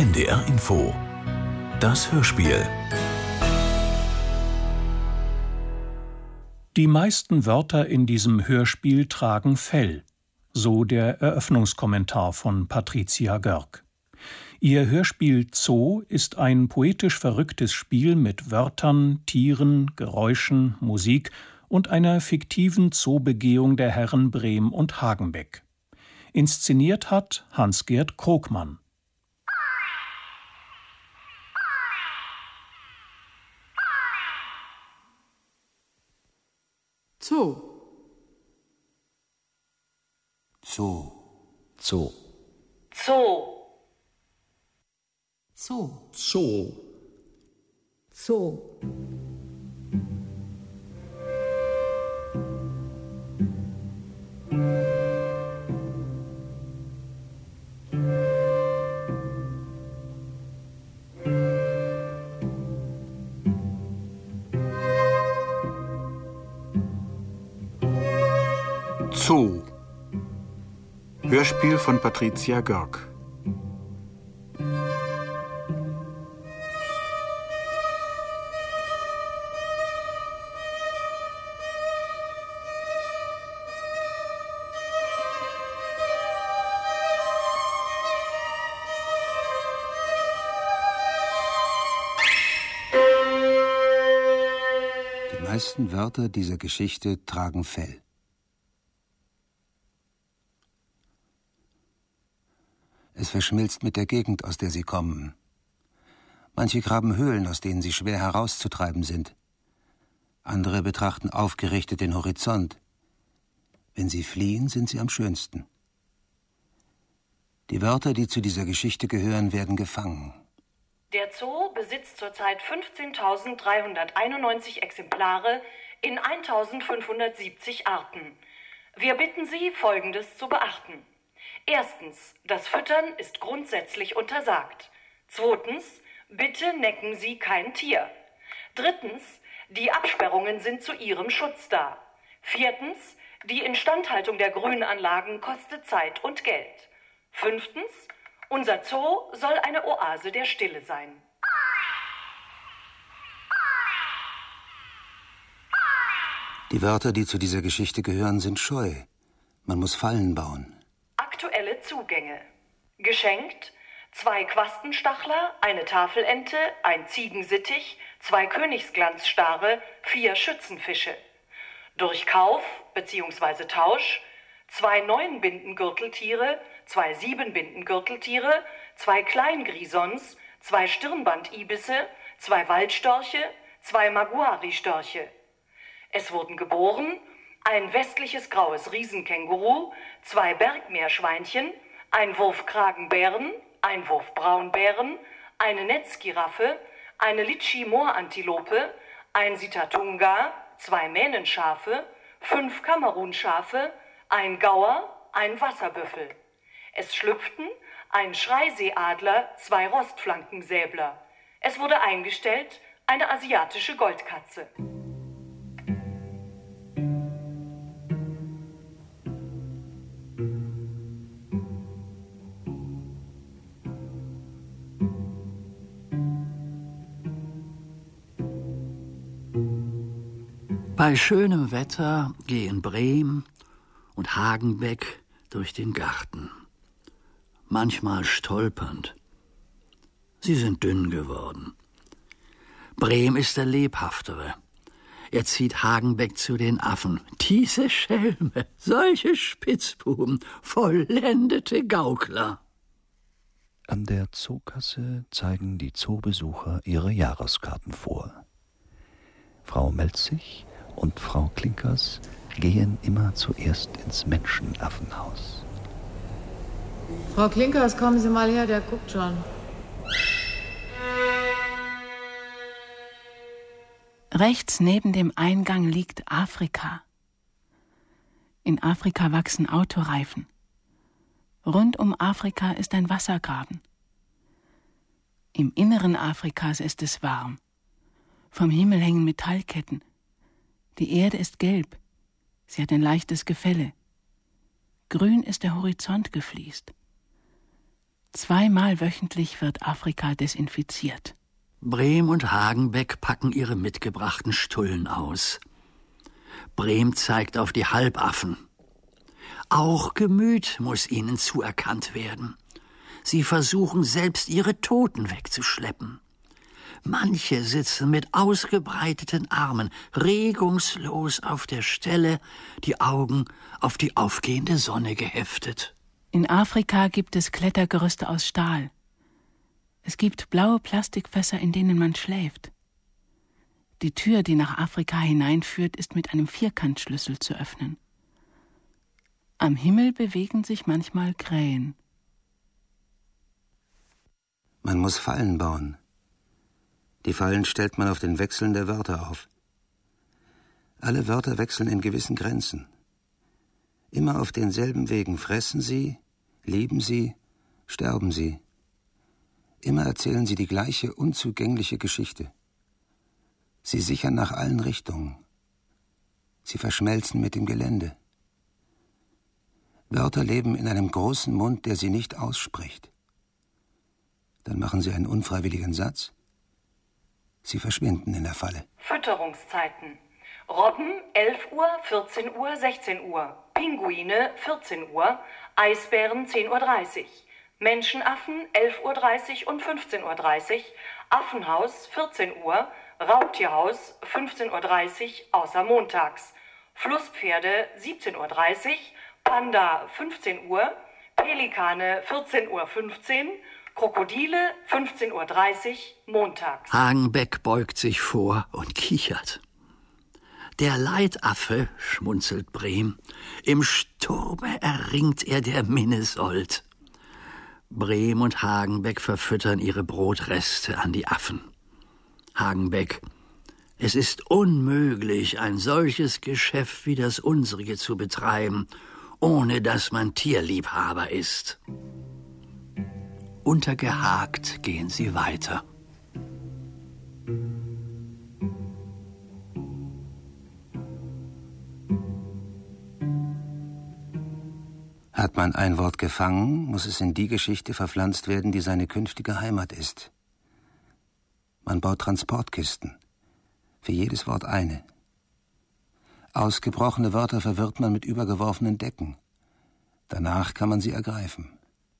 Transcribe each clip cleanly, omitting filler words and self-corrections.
NDR Info. Das Hörspiel. Die meisten Wörter in diesem Hörspiel tragen Fell, so der Eröffnungskommentar von Patricia Görg. Ihr Hörspiel Zoo ist ein poetisch verrücktes Spiel mit Wörtern, Tieren, Geräuschen, Musik und einer fiktiven Zoobegehung der Herren Brehm und Hagenbeck. Inszeniert hat Hans-Gert Krogmann. Zoo. Zoo. Zoo. Zoo. Zoo. Zoo. Zoo. Zoo. Hörspiel von Patricia Görg. Die meisten Wörter dieser Geschichte tragen Fell. Es verschmilzt mit der Gegend, aus der sie kommen. Manche graben Höhlen, aus denen sie schwer herauszutreiben sind. Andere betrachten aufgerichtet den Horizont. Wenn sie fliehen, sind sie am schönsten. Die Wörter, die zu dieser Geschichte gehören, werden gefangen. Der Zoo besitzt zurzeit 15.391 Exemplare in 1.570 Arten. Wir bitten Sie, Folgendes zu beachten. Erstens, das Füttern ist grundsätzlich untersagt. Zweitens, bitte necken Sie kein Tier. Drittens, die Absperrungen sind zu Ihrem Schutz da. Viertens, die Instandhaltung der Grünanlagen kostet Zeit und Geld. Fünftens, unser Zoo soll eine Oase der Stille sein. Die Wörter, die zu dieser Geschichte gehören, sind scheu. Man muss Fallen bauen. Aktuelle Zugänge. Geschenkt 2 Quastenstachler, eine Tafelente, ein Ziegensittich, 2 Königsglanzstare, 4 Schützenfische. Durch Kauf bzw. Tausch 2 Neunbindengürteltiere, 2 Siebenbindengürteltiere, 2 Kleingrisons, 2 Stirnbandibisse, 2 Waldstörche, 2 Maguari-Störche. Es wurden geboren ein westliches graues Riesenkänguru, 2 Bergmeerschweinchen, ein Wurf Kragenbären, ein Wurf Braunbären, eine Netzgiraffe, eine Litschi-Moorantilope, ein Sitatunga, 2 Mähnenschafe, 5 Kamerunschafe, ein Gauer, ein Wasserbüffel. Es schlüpften ein Schreiseeadler, 2 Rostflankensäbler. Es wurde eingestellt eine asiatische Goldkatze. Bei schönem Wetter gehen Brehm und Hagenbeck durch den Garten. Manchmal stolpernd. Sie sind dünn geworden. Brehm ist der Lebhaftere. Er zieht Hagenbeck zu den Affen. Diese Schelme, solche Spitzbuben, vollendete Gaukler. An der Zookasse zeigen die Zoobesucher ihre Jahreskarten vor. Frau Melzig und Frau Klinkers gehen immer zuerst ins Menschenaffenhaus. Frau Klinkers, kommen Sie mal her, der guckt schon. Rechts neben dem Eingang liegt Afrika. In Afrika wachsen Autoreifen. Rund um Afrika ist ein Wassergraben. Im Inneren Afrikas ist es warm. Vom Himmel hängen Metallketten. Die Erde ist gelb. Sie hat ein leichtes Gefälle. Grün ist der Horizont gefliest. 2-mal wöchentlich wird Afrika desinfiziert. Brehm und Hagenbeck packen ihre mitgebrachten Stullen aus. Brehm zeigt auf die Halbaffen. Auch Gemüt muss ihnen zuerkannt werden. Sie versuchen selbst ihre Toten wegzuschleppen. Manche sitzen mit ausgebreiteten Armen regungslos auf der Stelle, die Augen auf die aufgehende Sonne geheftet. In Afrika gibt es Klettergerüste aus Stahl. Es gibt blaue Plastikfässer, in denen man schläft. Die Tür, die nach Afrika hineinführt, ist mit einem Vierkantschlüssel zu öffnen. Am Himmel bewegen sich manchmal Krähen. Man muss Fallen bauen. Die Fallen stellt man auf den Wechseln der Wörter auf. Alle Wörter wechseln in gewissen Grenzen. Immer auf denselben Wegen fressen sie, lieben sie, sterben sie. Immer erzählen sie die gleiche unzugängliche Geschichte. Sie sichern nach allen Richtungen. Sie verschmelzen mit dem Gelände. Wörter leben in einem großen Mund, der sie nicht ausspricht. Dann machen sie einen unfreiwilligen Satz. Sie verschwinden in der Falle. Fütterungszeiten. Robben 11 Uhr, 14 Uhr, 16 Uhr. Pinguine 14 Uhr. Eisbären 10:30 Uhr. Menschenaffen 11:30 Uhr und 15:30 Uhr. Affenhaus 14 Uhr. Raubtierhaus 15:30 Uhr, außer montags. Flusspferde 17:30 Uhr. Panda 15 Uhr. Pelikane 14:15 Uhr. Krokodile 15:30 Uhr, montags. Hagenbeck beugt sich vor und kichert. Der Leitaffe, schmunzelt Brehm, im Sturme erringt er der Minnesold. Brehm und Hagenbeck verfüttern ihre Brotreste an die Affen. Hagenbeck: Es ist unmöglich, ein solches Geschäft wie das unsrige zu betreiben, ohne dass man Tierliebhaber ist. Untergehakt gehen sie weiter. Hat man ein Wort gefangen, muss es in die Geschichte verpflanzt werden, die seine künftige Heimat ist. Man baut Transportkisten. Für jedes Wort eine. Ausgebrochene Wörter verwirrt man mit übergeworfenen Decken. Danach kann man sie ergreifen.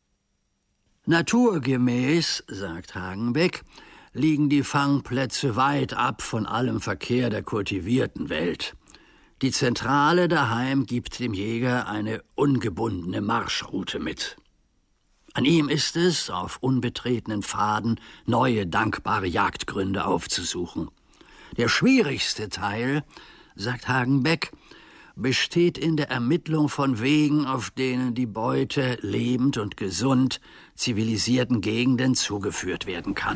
Naturgemäß, sagt Hagenbeck, liegen die Fangplätze weit ab von allem Verkehr der kultivierten Welt. Die Zentrale daheim gibt dem Jäger eine ungebundene Marschroute mit. An ihm ist es, auf unbetretenen Pfaden neue, dankbare Jagdgründe aufzusuchen. Der schwierigste Teil, sagt Hagenbeck, besteht in der Ermittlung von Wegen, auf denen die Beute lebend und gesund zivilisierten Gegenden zugeführt werden kann.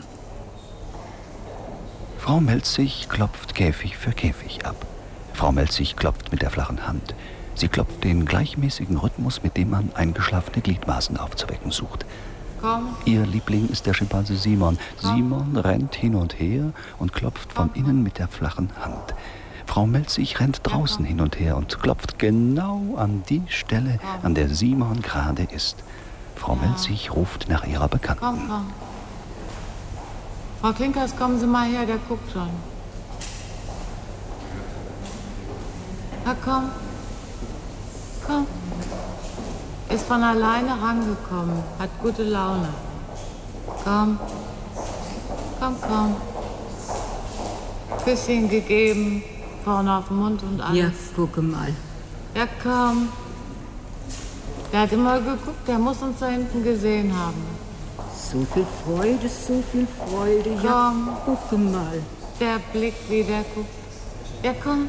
Frau Melzig klopft Käfig für Käfig ab. Frau Melzig klopft mit der flachen Hand. Sie klopft den gleichmäßigen Rhythmus, mit dem man eingeschlafene Gliedmaßen aufzuwecken sucht. Komm. Ihr Liebling ist der Schimpanse Simon. Komm. Simon rennt hin und her und klopft von innen mit der flachen Hand. Frau Melzig rennt draußen hin und her und klopft genau an die Stelle, an der Simon gerade ist. Frau Melzig ruft nach ihrer Bekannten. Komm. Frau Klinkers, kommen Sie mal her, der guckt schon. Na komm. Ist von alleine rangekommen, hat gute Laune. Komm. Küsschen gegeben, vorne auf den Mund und alles. Ja, gucke mal. Ja, komm. Der hat immer geguckt, der muss uns da hinten gesehen haben. So viel Freude. Ja, gucke mal. Der Blick, wie der guckt. Ja, komm.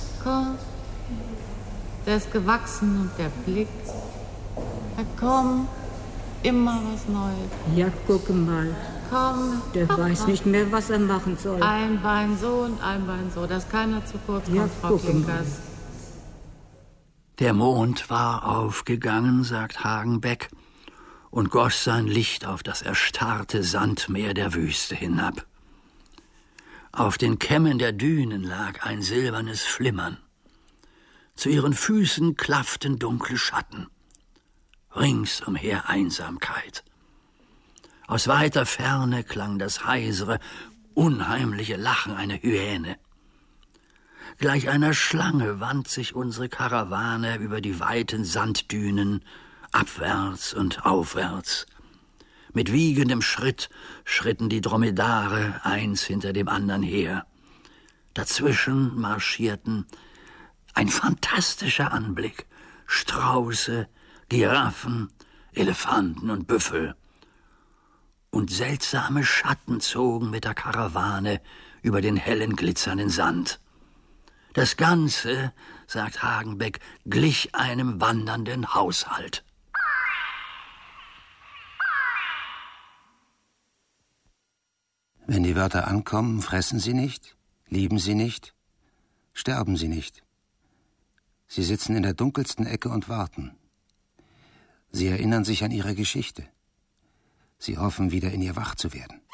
Der ist gewachsen und der Blick. Ja, komm. Immer was Neues. Ja, gucke mal. Komm. Der weiß nicht mehr, was er machen soll. Ein Bein so und ein Bein so, dass keiner zu kurz kommt, Ja, Frau Klinkers. Der Mond war aufgegangen, sagt Hagenbeck, und goss sein Licht auf das erstarrte Sandmeer der Wüste hinab. Auf den Kämmen der Dünen lag ein silbernes Flimmern. Zu ihren Füßen klafften dunkle Schatten. Ringsumher Einsamkeit. Aus weiter Ferne klang das heisere, unheimliche Lachen einer Hyäne. Gleich einer Schlange wand sich unsere Karawane über die weiten Sanddünen, abwärts und aufwärts. Mit wiegendem Schritt schritten die Dromedare eins hinter dem anderen her. Dazwischen marschierten ein fantastischer Anblick: Strauße, Giraffen, Elefanten und Büffel. Und seltsame Schatten zogen mit der Karawane über den hellen, glitzernden Sand. Das Ganze, sagt Hagenbeck, glich einem wandernden Haushalt. Wenn die Wörter ankommen, fressen sie nicht, lieben sie nicht, sterben sie nicht. Sie sitzen in der dunkelsten Ecke und warten. Sie erinnern sich an ihre Geschichte. Sie hoffen, wieder in ihr wach zu werden.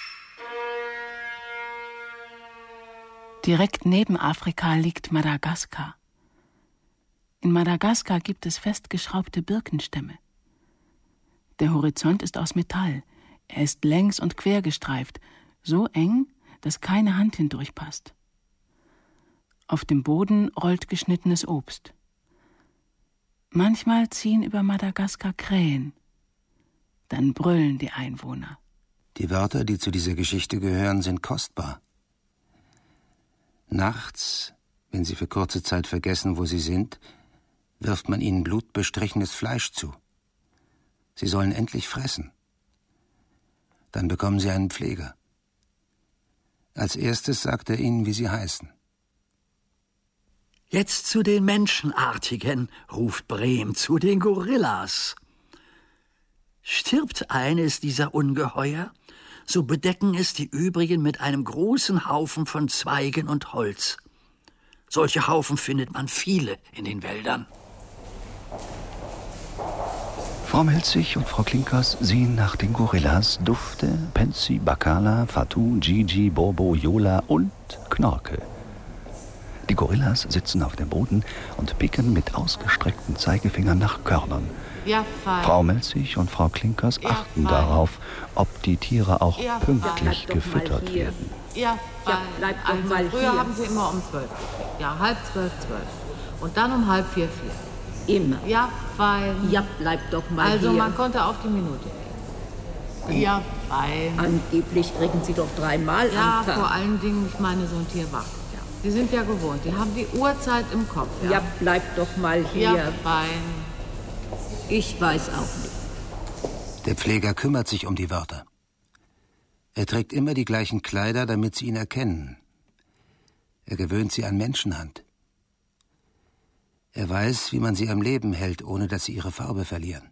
Direkt neben Afrika liegt Madagaskar. In Madagaskar gibt es festgeschraubte Birkenstämme. Der Horizont ist aus Metall. Er ist längs und quer gestreift, so eng, dass keine Hand hindurchpasst. Auf dem Boden rollt geschnittenes Obst. Manchmal ziehen über Madagaskar Krähen. Dann brüllen die Einwohner. Die Wörter, die zu dieser Geschichte gehören, sind kostbar. Nachts, wenn sie für kurze Zeit vergessen, wo sie sind, wirft man ihnen blutbestrichenes Fleisch zu. Sie sollen endlich fressen. Dann bekommen sie einen Pfleger. Als erstes sagt er ihnen, wie sie heißen. Jetzt zu den Menschenartigen, ruft Brehm, zu den Gorillas. Stirbt eines dieser Ungeheuer, so bedecken es die übrigen mit einem großen Haufen von Zweigen und Holz. Solche Haufen findet man viele in den Wäldern. Frau Melzig und Frau Klinkers sehen nach den Gorillas Dufte, Pensi, Bakala, Fatou, Gigi, Bobo, Yola und Knorke. Die Gorillas sitzen auf dem Boden und picken mit ausgestreckten Zeigefingern nach Körnern. Ja, fein. Frau Melzig und Frau Klinkers achten darauf, ob die Tiere auch pünktlich gefüttert werden. Ja, fein. Bleibt doch Also mal früher hier. haben sie immer um 12 gekriegt. Ja, 3:30, 12. Und dann um 3:30, 4. Immer. Ja, fein. Ja, bleibt doch mal Also hier. man konnte auf die Minute gehen. Ja, fein. Angeblich kriegen Sie doch 3-mal Ja, am Tag. vor allen Dingen, ich meine, so ein Tier wartet ja. Die sind ja gewohnt, die haben die Uhrzeit im Kopf. Ja, bleibt doch mal hier. Ja, fein. Ich weiß auch nicht. Der Pfleger kümmert sich um die Wörter. Er trägt immer die gleichen Kleider, damit sie ihn erkennen. Er gewöhnt sie an Menschenhand. Er weiß, wie man sie am Leben hält, ohne dass sie ihre Farbe verlieren.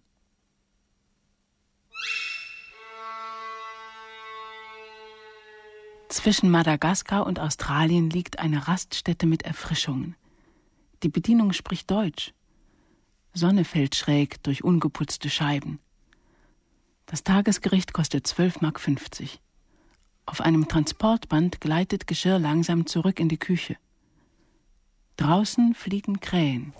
Zwischen Madagaskar und Australien liegt eine Raststätte mit Erfrischungen. Die Bedienung spricht Deutsch. Sonne fällt schräg durch ungeputzte Scheiben. Das Tagesgericht kostet 12,50 Mark. Auf einem Transportband gleitet Geschirr langsam zurück in die Küche. Draußen fliegen Krähen.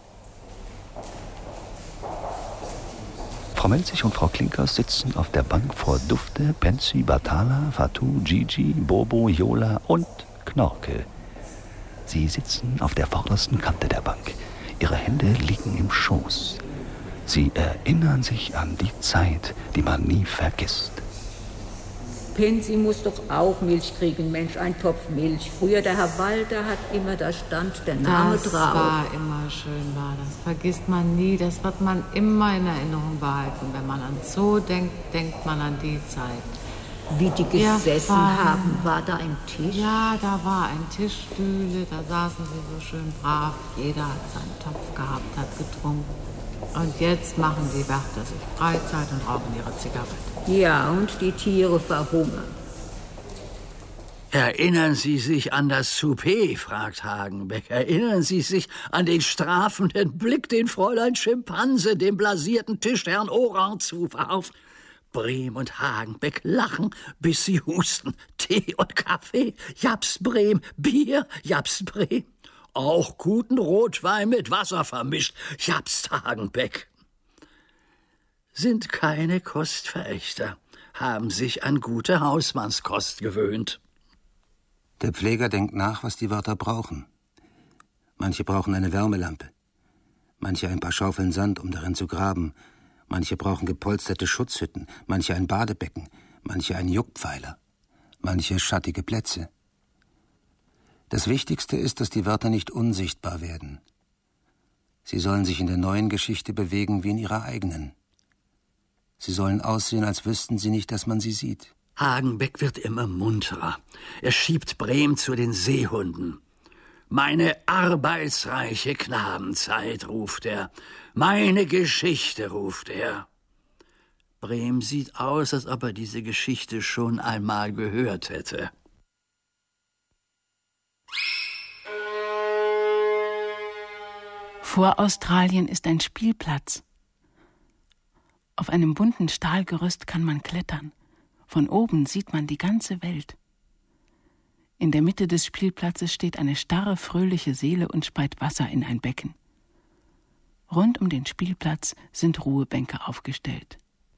Frau Melzig und Frau Klinkers sitzen auf der Bank vor Dufte, Pensi, Batala, Fatou, Gigi, Bobo, Yola und Knorke. Sie sitzen auf der vordersten Kante der Bank. Ihre Hände liegen im Schoß. Sie erinnern sich an die Zeit, die man nie vergisst. Pensi muss doch auch Milch kriegen, Mensch, ein Topf Milch. Früher der Herr Walter hat immer, da stand der Name Das drauf. war immer schön, war das. Vergisst man nie, das wird man immer in Erinnerung behalten. Wenn man an so denkt, denkt man an die Zeit. Wie die gesessen Ja, fein. haben, war da ein Tisch? Ja, da war ein Tisch, Stühle, da saßen sie so schön brav. Jeder hat seinen Topf gehabt, hat getrunken. Und jetzt machen die Wärter sich Freizeit und rauchen ihre Zigarette. Ja, und die Tiere verhungern. Erinnern Sie sich an das Souper, fragt Hagenbeck. Erinnern Sie sich an den strafenden Blick, den Fräulein Schimpanse dem blasierten Tischherrn Orang zuwarf. Brehm und Hagenbeck lachen, bis sie husten. Tee und Kaffee, Japs Brehm, Bier, Japs Brehm. Auch guten Rotwein mit Wasser vermischt, Japs Hagenbeck. Sind keine Kostverächter, haben sich an gute Hausmannskost gewöhnt. Der Pfleger denkt nach, was die Wörter brauchen. Manche brauchen eine Wärmelampe, manche ein paar Schaufeln Sand, um darin zu graben, manche brauchen gepolsterte Schutzhütten, manche ein Badebecken, manche einen Juckpfeiler, manche schattige Plätze. Das Wichtigste ist, dass die Wörter nicht unsichtbar werden. Sie sollen sich in der neuen Geschichte bewegen wie in ihrer eigenen. Sie sollen aussehen, als wüssten sie nicht, dass man sie sieht. Hagenbeck wird immer munterer. Er schiebt Brehm zu den Seehunden. »Meine arbeitsreiche Knabenzeit«, ruft er. »Meine Geschichte«, ruft er. Brehm sieht aus, als ob er diese Geschichte schon einmal gehört hätte. Vor Australien ist ein Spielplatz. Auf einem bunten Stahlgerüst kann man klettern. Von oben sieht man die ganze Welt. In der Mitte des Spielplatzes steht eine starre, fröhliche Seele und speit Wasser in ein Becken. Rund um den Spielplatz sind Ruhebänke aufgestellt.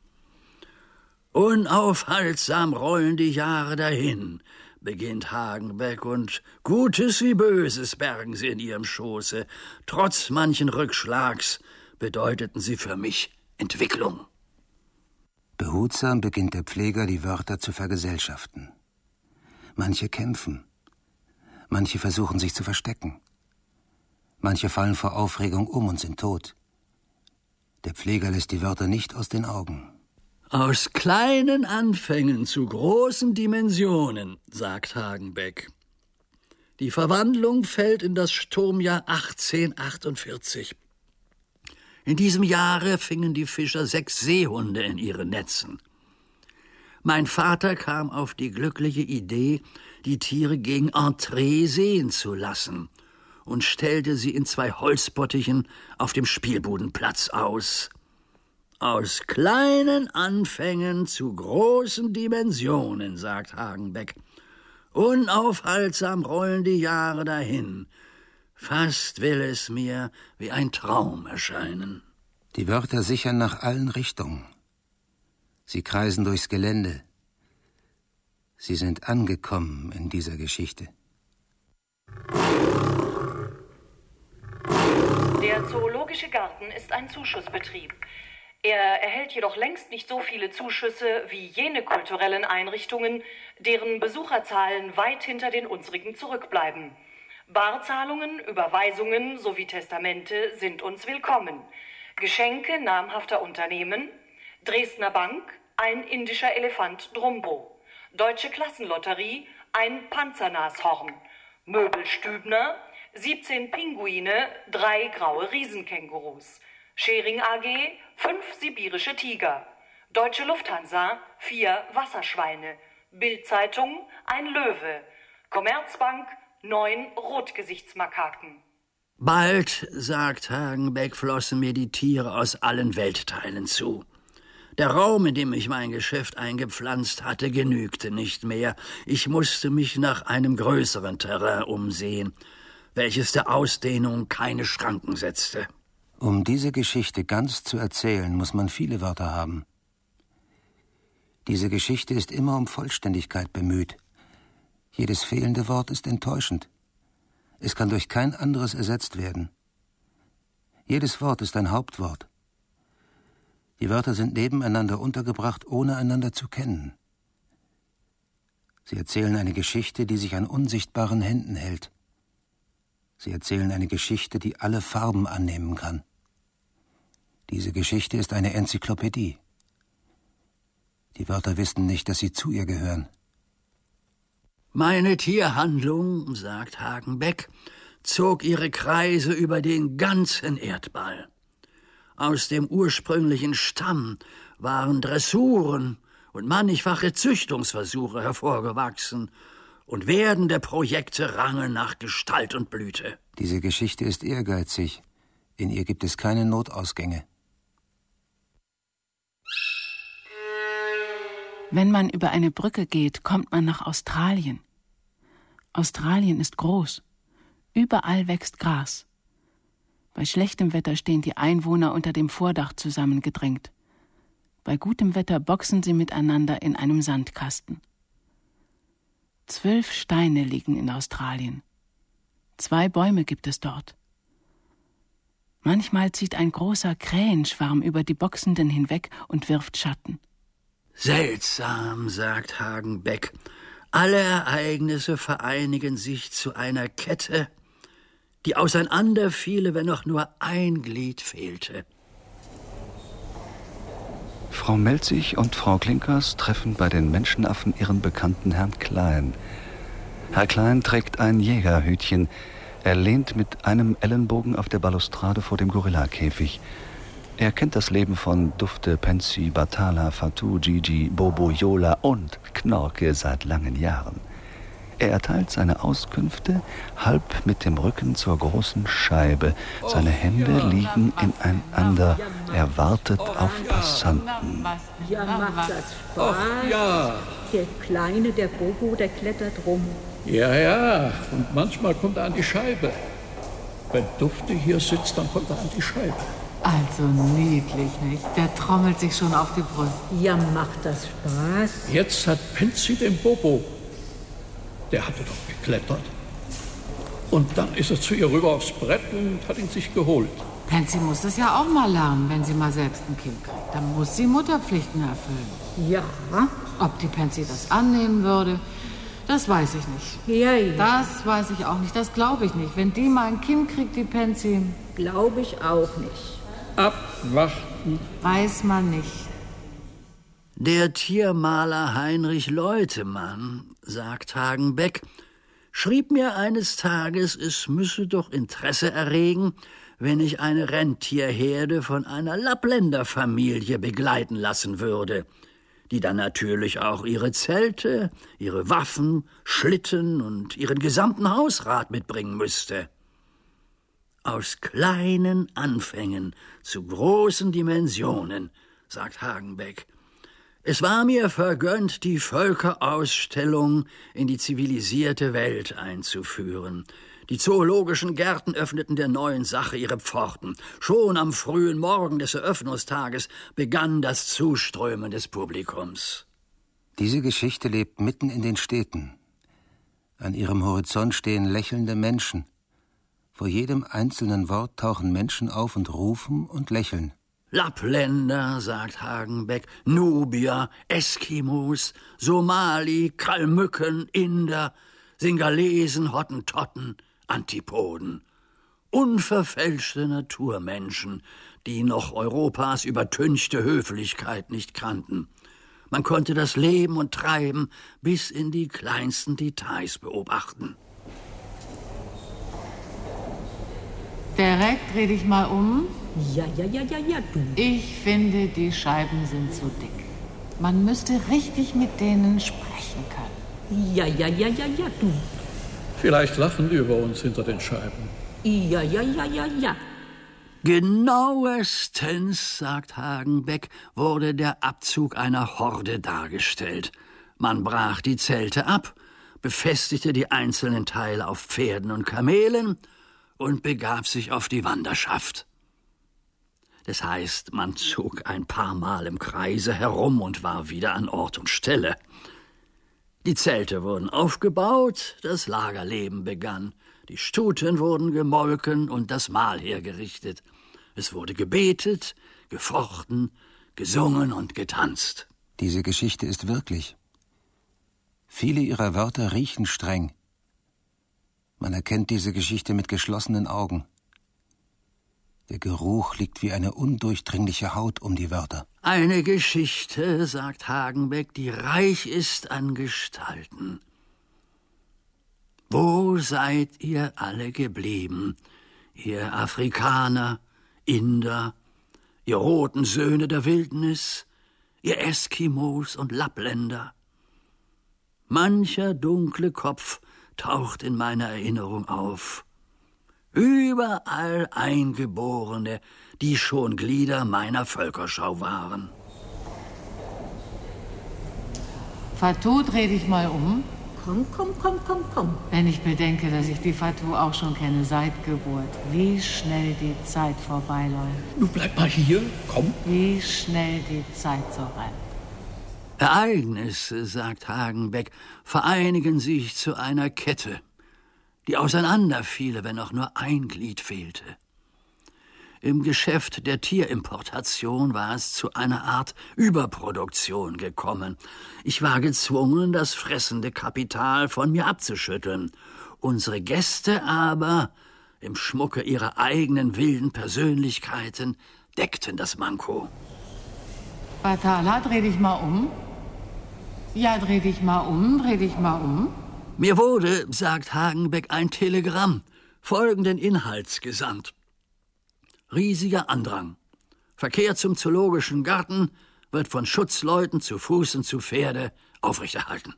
Unaufhaltsam rollen die Jahre dahin, beginnt Hagenbeck, und Gutes wie Böses bergen sie in ihrem Schoße. Trotz manchen Rückschlags bedeuteten sie für mich Entwicklung. Behutsam beginnt der Pfleger, die Wörter zu vergesellschaften. Manche kämpfen, manche versuchen sich zu verstecken, manche fallen vor Aufregung um und sind tot. Der Pfleger lässt die Wörter nicht aus den Augen. Aus kleinen Anfängen zu großen Dimensionen, sagt Hagenbeck. Die Verwandlung fällt in das Sturmjahr 1848. In diesem Jahre fingen die Fischer 6 Seehunde in ihre Netzen. Mein Vater kam auf die glückliche Idee, die Tiere gegen Entree sehen zu lassen und stellte sie in 2 Holzbottichen auf dem Spielbudenplatz aus. Aus kleinen Anfängen zu großen Dimensionen, sagt Hagenbeck. Unaufhaltsam rollen die Jahre dahin. Fast will es mir wie ein Traum erscheinen. Die Wörter sichern nach allen Richtungen. Sie kreisen durchs Gelände. Sie sind angekommen in dieser Geschichte. Der Zoologische Garten ist ein Zuschussbetrieb. Er erhält jedoch längst nicht so viele Zuschüsse wie jene kulturellen Einrichtungen, deren Besucherzahlen weit hinter den unsrigen zurückbleiben. Barzahlungen, Überweisungen sowie Testamente sind uns willkommen. Geschenke namhafter Unternehmen: Dresdner Bank, ein indischer Elefant Drumbo. Deutsche Klassenlotterie, ein Panzernashorn. Möbelstübner, 17 Pinguine, 3 graue Riesenkängurus. Schering AG, 5 sibirische Tiger. Deutsche Lufthansa, 4 Wasserschweine. Bild-Zeitung, ein Löwe. Commerzbank, 9 Rotgesichtsmakaken. Bald, sagt Hagenbeck, flossen mir die Tiere aus allen Weltteilen zu. Der Raum, in dem ich mein Geschäft eingepflanzt hatte, genügte nicht mehr. Ich musste mich nach einem größeren Terrain umsehen, welches der Ausdehnung keine Schranken setzte. Um diese Geschichte ganz zu erzählen, muss man viele Wörter haben. Diese Geschichte ist immer um Vollständigkeit bemüht. Jedes fehlende Wort ist enttäuschend. Es kann durch kein anderes ersetzt werden. Jedes Wort ist ein Hauptwort. Die Wörter sind nebeneinander untergebracht, ohne einander zu kennen. Sie erzählen eine Geschichte, die sich an unsichtbaren Händen hält. Sie erzählen eine Geschichte, die alle Farben annehmen kann. Diese Geschichte ist eine Enzyklopädie. Die Wörter wissen nicht, dass sie zu ihr gehören. Meine Tierhandlung, sagt Hagenbeck, zog ihre Kreise über den ganzen Erdball. Aus dem ursprünglichen Stamm waren Dressuren und mannigfache Züchtungsversuche hervorgewachsen, und werdende Projekte rangen nach Gestalt und Blüte. Diese Geschichte ist ehrgeizig. In ihr gibt es keine Notausgänge. Wenn man über eine Brücke geht, kommt man nach Australien. Australien ist groß. Überall wächst Gras. Bei schlechtem Wetter stehen die Einwohner unter dem Vordach zusammengedrängt. Bei gutem Wetter boxen sie miteinander in einem Sandkasten. 12 Steine liegen in Australien. 2 Bäume gibt es dort. Manchmal zieht ein großer Krähenschwarm über die Boxenden hinweg und wirft Schatten. Seltsam, sagt Hagenbeck. Alle Ereignisse vereinigen sich zu einer Kette, die auseinanderfiele, wenn noch nur ein Glied fehlte. Frau Melzig und Frau Klinkers treffen bei den Menschenaffen ihren bekannten Herrn Klein. Herr Klein trägt ein Jägerhütchen. Er lehnt mit einem Ellenbogen auf der Balustrade vor dem Gorillakäfig. Er kennt das Leben von Dufte, Pensi, Batala, Fatou, Gigi, Bobo, Yola und Knorke seit langen Jahren. Er erteilt seine Auskünfte halb mit dem Rücken zur großen Scheibe. Seine Hände liegen ineinander. Er wartet auf Passanten. Ja, macht das Spaß? Och, ja. Der Kleine, der Bobo, der klettert rum. Ja, und manchmal kommt er an die Scheibe. Wenn Dufte hier sitzt, dann kommt er an die Scheibe. Also niedlich, nicht? Der trommelt sich schon auf die Brust. Ja, macht das Spaß? Jetzt hat Pensi den Bobo. Der hatte doch geklettert. Und dann ist er zu ihr rüber aufs Brett und hat ihn sich geholt. Pensi muss das ja auch mal lernen, wenn sie mal selbst ein Kind kriegt. Dann muss sie Mutterpflichten erfüllen. Ja. Ob die Pensi das annehmen würde, das weiß ich nicht. Ja, ja. Das weiß ich auch nicht, das glaube ich nicht. Wenn die mal ein Kind kriegt, die Pensi... Glaube ich auch nicht. Abwarten. Weiß man nicht. Der Tiermaler Heinrich Leutemann, sagt Hagenbeck, schrieb mir eines Tages, es müsse doch Interesse erregen, wenn ich eine Rentierherde von einer Lappländerfamilie begleiten lassen würde, die dann natürlich auch ihre Zelte, ihre Waffen, Schlitten und ihren gesamten Hausrat mitbringen müsste. Aus kleinen Anfängen zu großen Dimensionen, sagt Hagenbeck. Es war mir vergönnt, die Völkerausstellung in die zivilisierte Welt einzuführen. Die zoologischen Gärten öffneten der neuen Sache ihre Pforten. Schon am frühen Morgen des Eröffnungstages begann das Zuströmen des Publikums. Diese Geschichte lebt mitten in den Städten. An ihrem Horizont stehen lächelnde Menschen. Vor jedem einzelnen Wort tauchen Menschen auf und rufen und lächeln. Lappländer, sagt Hagenbeck, Nubier, Eskimos, Somali, Kalmücken, Inder, Singalesen, Hottentotten, Antipoden. Unverfälschte Naturmenschen, die noch Europas übertünchte Höflichkeit nicht kannten. Man konnte das Leben und Treiben bis in die kleinsten Details beobachten. Derek, dreh dich mal um. Ja, du. Ich finde, die Scheiben sind zu dick. Man müsste richtig mit denen sprechen können. Ja, du. Vielleicht lachen die über uns hinter den Scheiben. Ja. Genauestens, sagt Hagenbeck, wurde der Abzug einer Horde dargestellt. Man brach die Zelte ab, befestigte die einzelnen Teile auf Pferden und Kamelen und begab sich auf die Wanderschaft. Das heißt, man zog ein paar Mal im Kreise herum und war wieder an Ort und Stelle. Die Zelte wurden aufgebaut, das Lagerleben begann. Die Stuten wurden gemolken und das Mahl hergerichtet. Es wurde gebetet, gefochten, gesungen und getanzt. Diese Geschichte ist wirklich. Viele ihrer Wörter riechen streng. Man erkennt diese Geschichte mit geschlossenen Augen. Der Geruch liegt wie eine undurchdringliche Haut um die Wörter. Eine Geschichte, sagt Hagenbeck, die reich ist an Gestalten. Wo seid ihr alle geblieben, ihr Afrikaner, Inder, ihr roten Söhne der Wildnis, ihr Eskimos und Lappländer? Mancher dunkle Kopf taucht in meiner Erinnerung auf. Überall Eingeborene, die schon Glieder meiner Völkerschau waren. Fatou, dreh dich mal um. Komm. Wenn ich bedenke, dass ich die Fatou auch schon kenne seit Geburt, wie schnell die Zeit vorbeiläuft. Du bleib mal hier, komm. Wie schnell die Zeit so rennt. Ereignisse, sagt Hagenbeck, vereinigen sich zu einer Kette, die auseinanderfiele, wenn auch nur ein Glied fehlte. Im Geschäft der Tierimportation war es zu einer Art Überproduktion gekommen. Ich war gezwungen, das fressende Kapital von mir abzuschütteln. Unsere Gäste aber, im Schmucke ihrer eigenen wilden Persönlichkeiten, deckten das Manko. Batala, dreh dich mal um. Ja, dreh dich mal um. Mir wurde, sagt Hagenbeck, ein Telegramm folgenden Inhalts gesandt. Riesiger Andrang. Verkehr zum Zoologischen Garten wird von Schutzleuten zu Fuß und zu Pferde aufrechterhalten.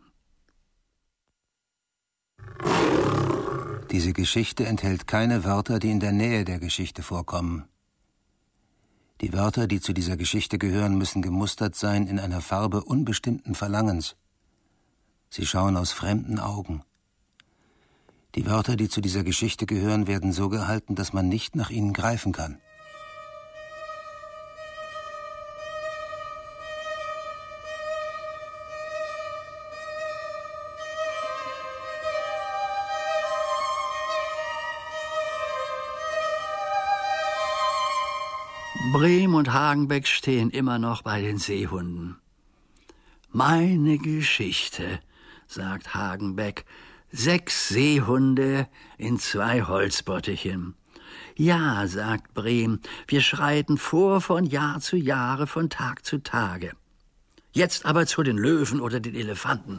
Diese Geschichte enthält keine Wörter, die in der Nähe der Geschichte vorkommen. Die Wörter, die zu dieser Geschichte gehören, müssen gemustert sein in einer Farbe unbestimmten Verlangens. Sie schauen aus fremden Augen. Die Wörter, die zu dieser Geschichte gehören, werden so gehalten, dass man nicht nach ihnen greifen kann. Brehm und Hagenbeck stehen immer noch bei den Seehunden. Meine Geschichte, sagt Hagenbeck, 6 Seehunde in 2 Holzbottichen. Ja, sagt Brehm, wir schreiten vor von Jahr zu Jahre, von Tag zu Tage. Jetzt aber zu den Löwen oder den Elefanten.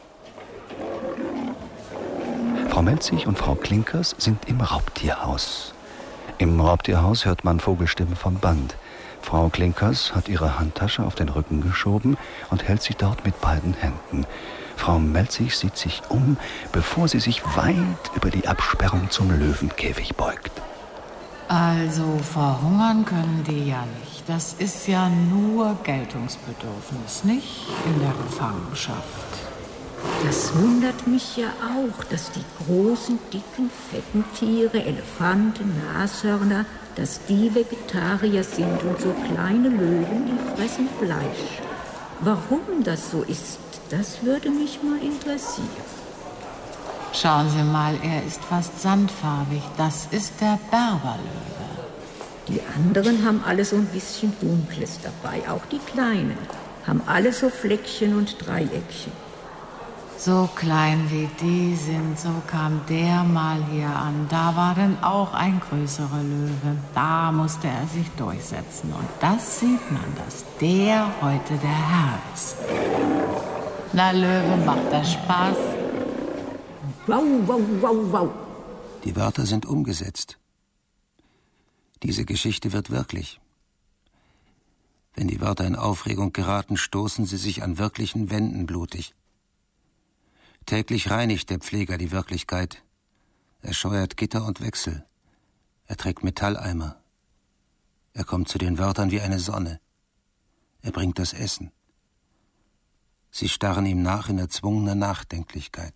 Frau Melzig und Frau Klinkers sind im Raubtierhaus. Im Raubtierhaus hört man Vogelstimmen vom Band. Frau Klinkers hat ihre Handtasche auf den Rücken geschoben und hält sie dort mit beiden Händen. Frau Melzig sieht sich um, bevor sie sich weit über die Absperrung zum Löwenkäfig beugt. Also verhungern können die ja nicht. Das ist ja nur Geltungsbedürfnis, nicht in der Gefangenschaft. Das wundert mich ja auch, dass die großen, dicken, fetten Tiere, Elefanten, Nashörner, dass die Vegetarier sind und so kleine Löwen, die fressen Fleisch. Warum das so ist, das würde mich mal interessieren. Schauen Sie mal, er ist fast sandfarbig. Das ist der Berberlöwe. Die anderen haben alle so ein bisschen Dunkles dabei, auch die Kleinen. Haben alle so Fleckchen und Dreieckchen. So klein wie die sind, so kam der mal hier an. Da war dann auch ein größerer Löwe. Da musste er sich durchsetzen. Und das sieht man, dass der heute der Herr ist. Na, Löwe, macht das Spaß? Wow, wow, wow, wow. Die Wörter sind umgesetzt. Diese Geschichte wird wirklich. Wenn die Wörter in Aufregung geraten, stoßen sie sich an wirklichen Wänden blutig. Täglich reinigt der Pfleger die Wirklichkeit. Er scheuert Gitter und Wechsel. Er trägt Metalleimer. Er kommt zu den Wörtern wie eine Sonne. Er bringt das Essen. Sie starren ihm nach in erzwungener Nachdenklichkeit.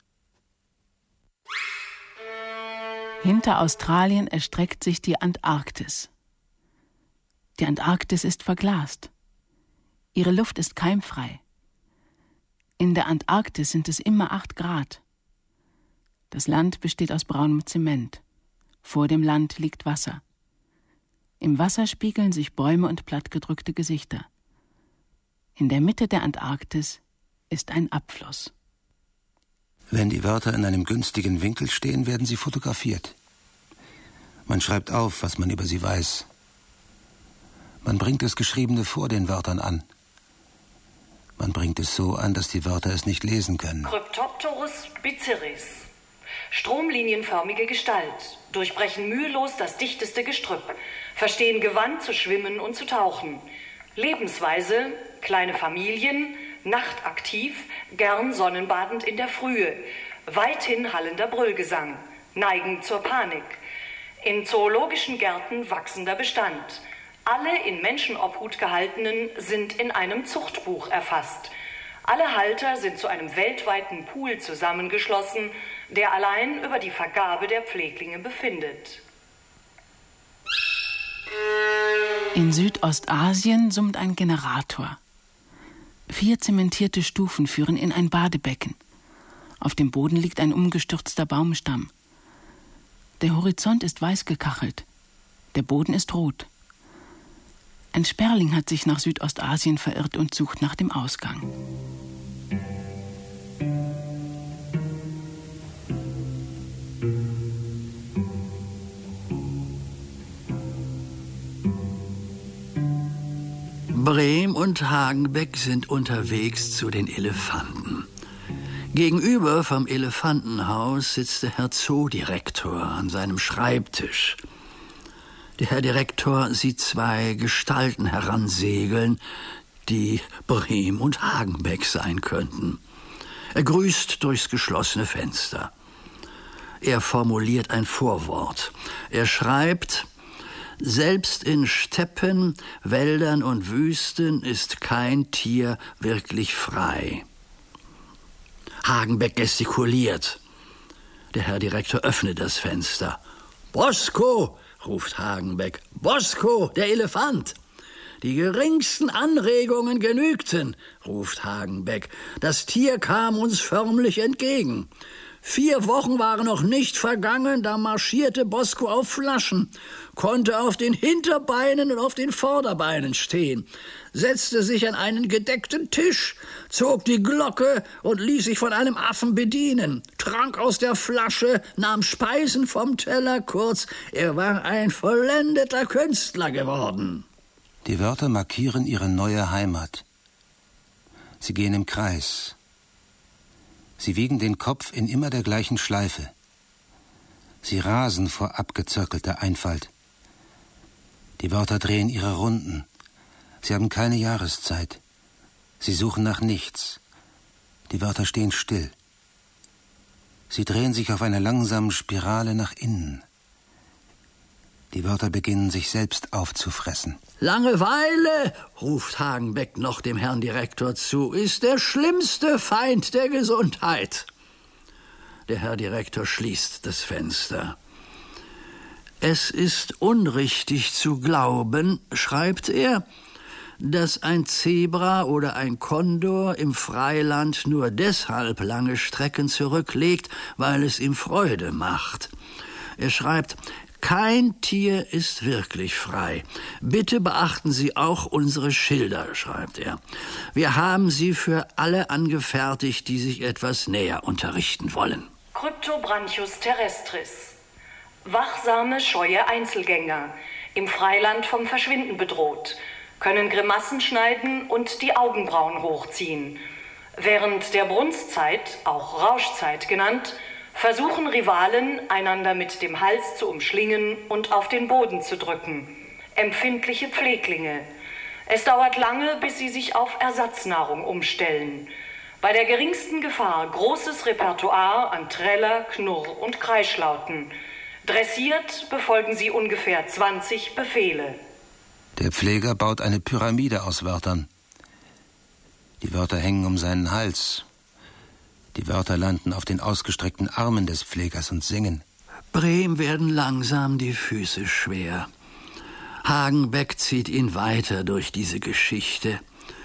Hinter Australien erstreckt sich die Antarktis. Die Antarktis ist verglast. Ihre Luft ist keimfrei. In der Antarktis sind es immer 8 Grad. Das Land besteht aus braunem Zement. Vor dem Land liegt Wasser. Im Wasser spiegeln sich Bäume und plattgedrückte Gesichter. In der Mitte der Antarktis ist ein Abfluss. Wenn die Wörter in einem günstigen Winkel stehen, werden sie fotografiert. Man schreibt auf, was man über sie weiß. Man bringt das Geschriebene vor den Wörtern an. Man bringt es so an, dass die Wörter es nicht lesen können. Cryptopterus biceris. Stromlinienförmige Gestalt, durchbrechen mühelos das dichteste Gestrüpp, verstehen gewandt zu schwimmen und zu tauchen. Lebensweise, kleine Familien, nachtaktiv, gern sonnenbadend in der Frühe, weithin hallender Brüllgesang, neigen zur Panik. In zoologischen Gärten wachsender Bestand. Alle in Menschenobhut gehaltenen sind in einem Zuchtbuch erfasst. Alle Halter sind zu einem weltweiten Pool zusammengeschlossen, der allein über die Vergabe der Pfleglinge befindet. In Südostasien summt ein Generator. 4 zementierte Stufen führen in ein Badebecken. Auf dem Boden liegt ein umgestürzter Baumstamm. Der Horizont ist weiß gekachelt. Der Boden ist rot. Ein Sperling hat sich nach Südostasien verirrt und sucht nach dem Ausgang. Brehm und Hagenbeck sind unterwegs zu den Elefanten. Gegenüber vom Elefantenhaus sitzt der Herr Zoodirektor an seinem Schreibtisch. Der Herr Direktor sieht 2 Gestalten heransegeln, die Brehm und Hagenbeck sein könnten. Er grüßt durchs geschlossene Fenster. Er formuliert ein Vorwort. Er schreibt: Selbst in Steppen, Wäldern und Wüsten ist kein Tier wirklich frei. Hagenbeck gestikuliert. Der Herr Direktor öffnet das Fenster. »Bosko«, ruft Hagenbeck. »Bosko, der Elefant!« »Die geringsten Anregungen genügten«, ruft Hagenbeck. »Das Tier kam uns förmlich entgegen. 4 Wochen waren noch nicht vergangen, da marschierte Bosko auf Flaschen, konnte auf den Hinterbeinen und auf den Vorderbeinen stehen, setzte sich an einen gedeckten Tisch, zog die Glocke und ließ sich von einem Affen bedienen, trank aus der Flasche, nahm Speisen vom Teller, kurz, er war ein vollendeter Künstler geworden.« Die Wörter markieren ihre neue Heimat. Sie gehen im Kreis. Sie wiegen den Kopf in immer der gleichen Schleife. Sie rasen vor abgezirkelter Einfalt. Die Wörter drehen ihre Runden. Sie haben keine Jahreszeit. Sie suchen nach nichts. Die Wörter stehen still. Sie drehen sich auf einer langsamen Spirale nach innen. Die Wörter beginnen sich selbst aufzufressen. »Langeweile«, ruft Hagenbeck noch dem Herrn Direktor zu, »ist der schlimmste Feind der Gesundheit.« Der Herr Direktor schließt das Fenster. »Es ist unrichtig zu glauben«, schreibt er, »dass ein Zebra oder ein Kondor im Freiland nur deshalb lange Strecken zurücklegt, weil es ihm Freude macht.« Er schreibt: »Kein Tier ist wirklich frei. Bitte beachten Sie auch unsere Schilder«, schreibt er. »Wir haben sie für alle angefertigt, die sich etwas näher unterrichten wollen.« Cryptobranchus terrestris. Wachsame, scheue Einzelgänger, im Freiland vom Verschwinden bedroht, können Grimassen schneiden und die Augenbrauen hochziehen. Während der Brunstzeit, auch Rauschzeit genannt, versuchen Rivalen, einander mit dem Hals zu umschlingen und auf den Boden zu drücken. Empfindliche Pfleglinge. Es dauert lange, bis sie sich auf Ersatznahrung umstellen. Bei der geringsten Gefahr großes Repertoire an Träller, Knurr- und Kreischlauten. Dressiert befolgen sie ungefähr 20 Befehle. Der Pfleger baut eine Pyramide aus Wörtern. Die Wörter hängen um seinen Hals. Die Wörter landen auf den ausgestreckten Armen des Pflegers und singen. Brehm werden langsam die Füße schwer. Hagenbeck zieht ihn weiter durch diese Geschichte.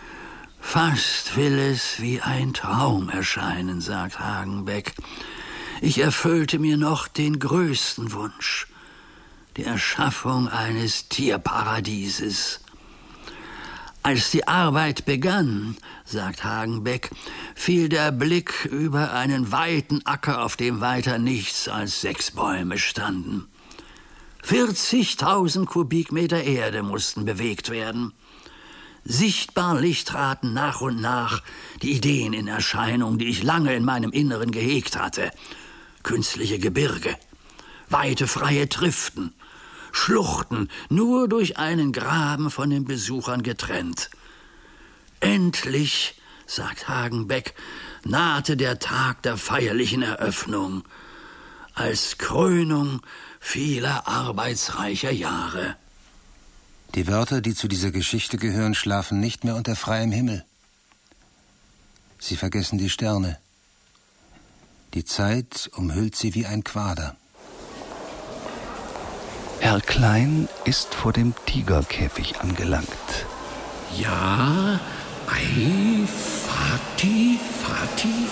»Fast will es wie ein Traum erscheinen«, sagt Hagenbeck. »Ich erfüllte mir noch den größten Wunsch, die Erschaffung eines Tierparadieses. Als die Arbeit begann«, sagt Hagenbeck, »fiel der Blick über einen weiten Acker, auf dem weiter nichts als 6 Bäume standen. 40.000 Kubikmeter Erde mussten bewegt werden. Sichtbarlich traten nach und nach die Ideen in Erscheinung, die ich lange in meinem Inneren gehegt hatte. Künstliche Gebirge, weite freie Triften, Schluchten, nur durch einen Graben von den Besuchern getrennt. Endlich«, sagt Hagenbeck, »nahte der Tag der feierlichen Eröffnung, als Krönung vieler arbeitsreicher Jahre.« Die Wörter, die zu dieser Geschichte gehören, schlafen nicht mehr unter freiem Himmel. Sie vergessen die Sterne. Die Zeit umhüllt sie wie ein Quader. Herr Klein ist vor dem Tigerkäfig angelangt. Ja, ei, Vati, Vati.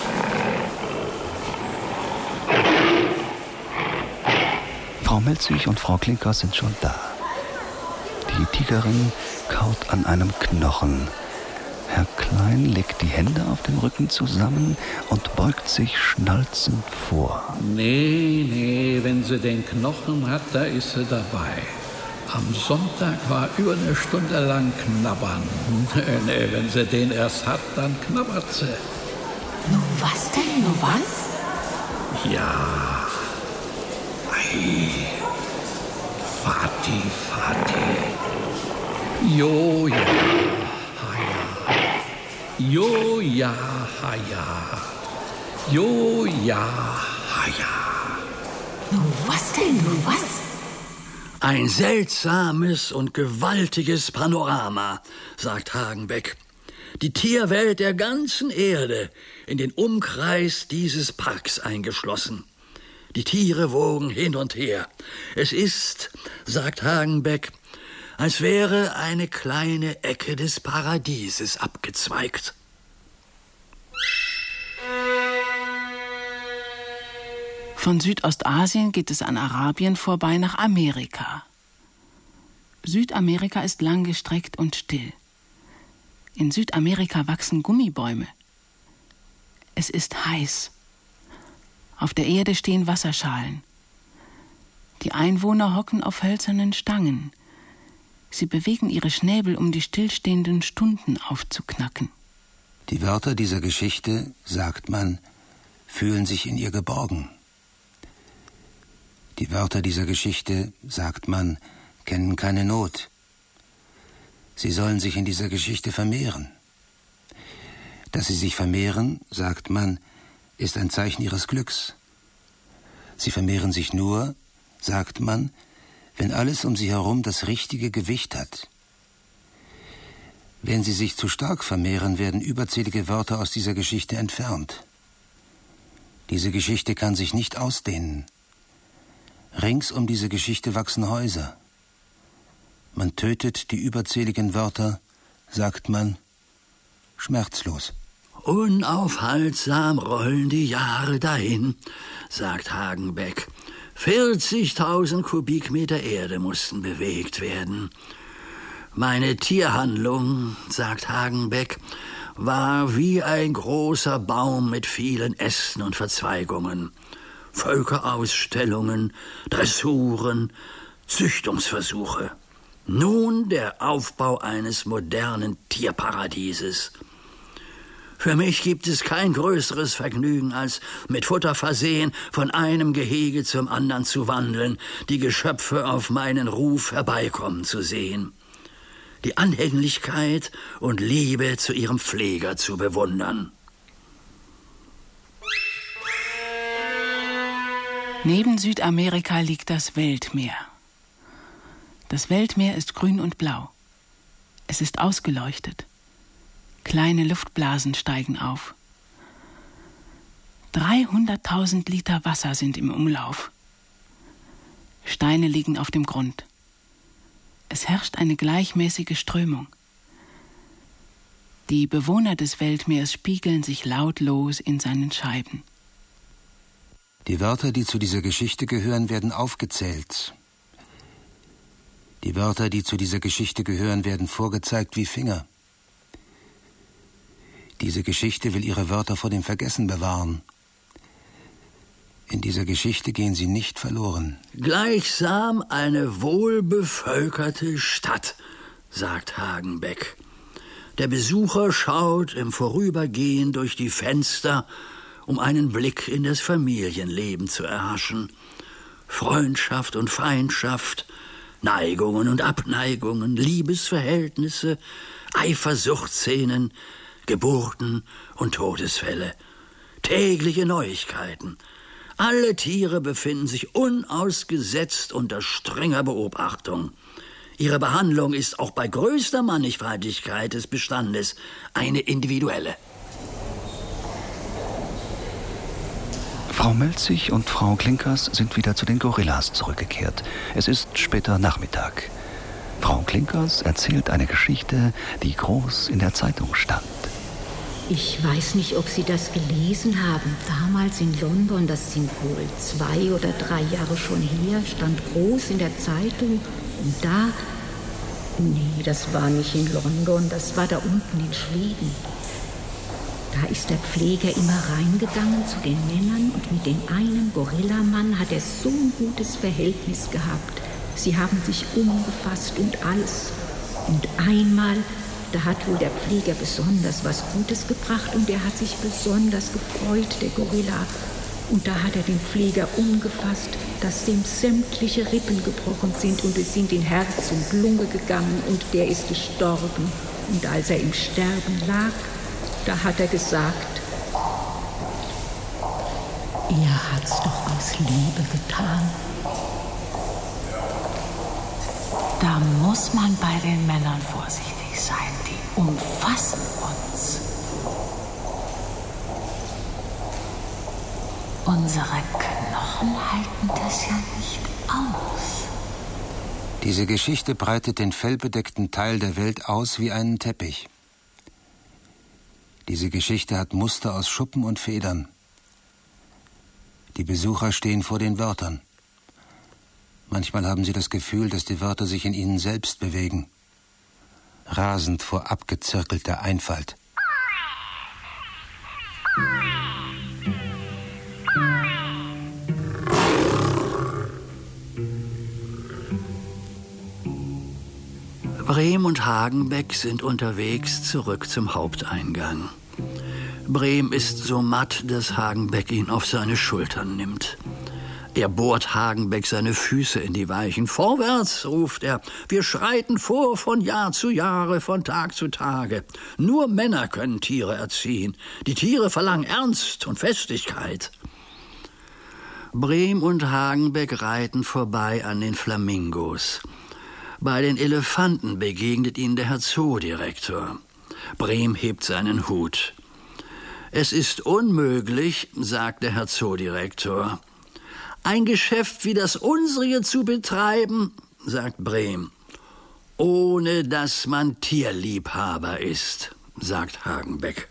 Frau Melzig und Frau Klinker sind schon da. Die Tigerin kaut an einem Knochen. Herr Klein legt die Hände auf dem Rücken zusammen und beugt sich schnalzend vor. Nee, wenn sie den Knochen hat, da ist sie dabei. Am Sonntag war über eine Stunde lang knabbern. Nee, wenn sie den erst hat, dann knabbert sie. Nur was denn, nur was? Ja. Ei. Vati, Vati. Jo, ja. Jo, ja, ha, ja. Jo, ja, ha, ja. Nun, was denn, nun, was? Ein seltsames und gewaltiges Panorama, sagt Hagenbeck. Die Tierwelt der ganzen Erde in den Umkreis dieses Parks eingeschlossen. Die Tiere wogen hin und her. Es ist, sagt Hagenbeck, als wäre eine kleine Ecke des Paradieses abgezweigt. Von Südostasien geht es an Arabien vorbei nach Amerika. Südamerika ist langgestreckt und still. In Südamerika wachsen Gummibäume. Es ist heiß. Auf der Erde stehen Wasserschalen. Die Einwohner hocken auf hölzernen Stangen. Sie bewegen ihre Schnäbel, um die stillstehenden Stunden aufzuknacken. Die Wörter dieser Geschichte, sagt man, fühlen sich in ihr geborgen. Die Wörter dieser Geschichte, sagt man, kennen keine Not. Sie sollen sich in dieser Geschichte vermehren. Dass sie sich vermehren, sagt man, ist ein Zeichen ihres Glücks. Sie vermehren sich nur, sagt man, wenn alles um sie herum das richtige Gewicht hat. Wenn sie sich zu stark vermehren, werden überzählige Wörter aus dieser Geschichte entfernt. Diese Geschichte kann sich nicht ausdehnen. Rings um diese Geschichte wachsen Häuser. Man tötet die überzähligen Wörter, sagt man, schmerzlos. Unaufhaltsam rollen die Jahre dahin, sagt Hagenbeck. 40.000 Kubikmeter Erde mussten bewegt werden. Meine Tierhandlung, sagt Hagenbeck, war wie ein großer Baum mit vielen Ästen und Verzweigungen. Völkerausstellungen, Dressuren, Züchtungsversuche. Nun der Aufbau eines modernen Tierparadieses. Für mich gibt es kein größeres Vergnügen, als mit Futter versehen von einem Gehege zum anderen zu wandeln, die Geschöpfe auf meinen Ruf herbeikommen zu sehen. Die Anhänglichkeit und Liebe zu ihrem Pfleger zu bewundern. Neben Südamerika liegt das Weltmeer. Das Weltmeer ist grün und blau. Es ist ausgeleuchtet. Kleine Luftblasen steigen auf. 300.000 Liter Wasser sind im Umlauf. Steine liegen auf dem Grund. Es herrscht eine gleichmäßige Strömung. Die Bewohner des Weltmeers spiegeln sich lautlos in seinen Scheiben. Die Wörter, die zu dieser Geschichte gehören, werden aufgezählt. Die Wörter, die zu dieser Geschichte gehören, werden vorgezeigt wie Finger. Diese Geschichte will ihre Wörter vor dem Vergessen bewahren. In dieser Geschichte gehen sie nicht verloren. Gleichsam eine wohlbevölkerte Stadt, sagt Hagenbeck. Der Besucher schaut im Vorübergehen durch die Fenster, um einen Blick in das Familienleben zu erhaschen. Freundschaft und Feindschaft, Neigungen und Abneigungen, Liebesverhältnisse, Eifersuchtsszenen, Geburten und Todesfälle, tägliche Neuigkeiten. Alle Tiere befinden sich unausgesetzt unter strenger Beobachtung. Ihre Behandlung ist auch bei größter Mannigfaltigkeit des Bestandes eine individuelle. Frau Melzig und Frau Klinkers sind wieder zu den Gorillas zurückgekehrt. Es ist später Nachmittag. Frau Klinkers erzählt eine Geschichte, die groß in der Zeitung stand. Ich weiß nicht, ob Sie das gelesen haben. Damals in London, das sind wohl 2 oder 3 Jahre schon her, stand groß in der Zeitung. Und da... Nee, das war nicht in London, das war da unten in Schweden. Da ist der Pfleger immer reingegangen zu den Männern und mit dem einen Gorillamann hat er so ein gutes Verhältnis gehabt. Sie haben sich umgefasst und alles. Und einmal, da hat wohl der Pfleger besonders was Gutes gebracht und der hat sich besonders gefreut, der Gorilla. Und da hat er den Pfleger umgefasst, dass dem sämtliche Rippen gebrochen sind und es sind in Herz und Lunge gegangen und der ist gestorben. Und als er im Sterben lag, da hat er gesagt, er hat's doch aus Liebe getan. Da muss man bei den Männern vorsichtig sein, die umfassen uns. Unsere Knochen halten das ja nicht aus. Diese Geschichte breitet den fellbedeckten Teil der Welt aus wie einen Teppich. Diese Geschichte hat Muster aus Schuppen und Federn. Die Besucher stehen vor den Wörtern. Manchmal haben sie das Gefühl, dass die Wörter sich in ihnen selbst bewegen. Rasend vor abgezirkelter Einfalt. Brehm und Hagenbeck sind unterwegs zurück zum Haupteingang. Brehm ist so matt, dass Hagenbeck ihn auf seine Schultern nimmt. Er bohrt Hagenbeck seine Füße in die Weichen. »Vorwärts«, ruft er, »wir schreiten vor von Jahr zu Jahre, von Tag zu Tage. Nur Männer können Tiere erziehen. Die Tiere verlangen Ernst und Festigkeit.« Brehm und Hagenbeck reiten vorbei an den Flamingos. Bei den Elefanten begegnet ihnen der Herr Zoodirektor. Brehm hebt seinen Hut. »Es ist unmöglich«, sagt der Herr Zoodirektor, »ein Geschäft wie das unsere zu betreiben«, sagt Brehm, »ohne dass man Tierliebhaber ist«, sagt Hagenbeck.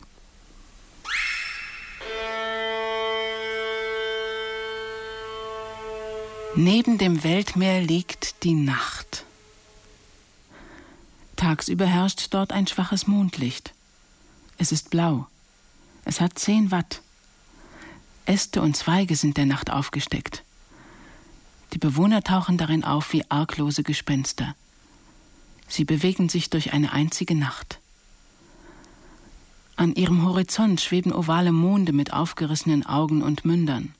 Neben dem Weltmeer liegt die Nacht. Tagsüber herrscht dort ein schwaches Mondlicht. Es ist blau. Es hat 10 Watt. Äste und Zweige sind der Nacht aufgesteckt. Die Bewohner tauchen darin auf wie arglose Gespenster. Sie bewegen sich durch eine einzige Nacht. An ihrem Horizont schweben ovale Monde mit aufgerissenen Augen und Mündern.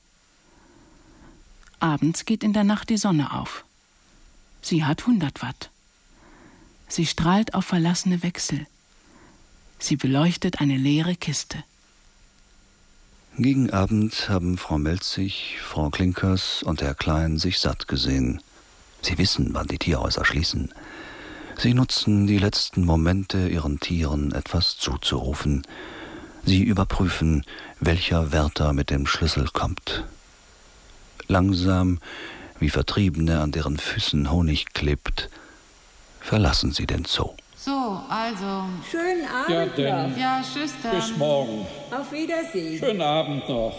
Abends geht in der Nacht die Sonne auf. Sie hat 100 Watt. Sie strahlt auf verlassene Wechsel. Sie beleuchtet eine leere Kiste. Gegen Abend haben Frau Melzig, Frau Klinkers und Herr Klein sich satt gesehen. Sie wissen, wann die Tierhäuser schließen. Sie nutzen die letzten Momente, ihren Tieren etwas zuzurufen. Sie überprüfen, welcher Wärter mit dem Schlüssel kommt. Langsam, wie Vertriebene, an deren Füßen Honig klebt, verlassen sie den Zoo. So, also. Schönen Abend ja, denn noch. Ja, tschüss dann. Bis morgen. Auf Wiedersehen. Schönen Abend noch.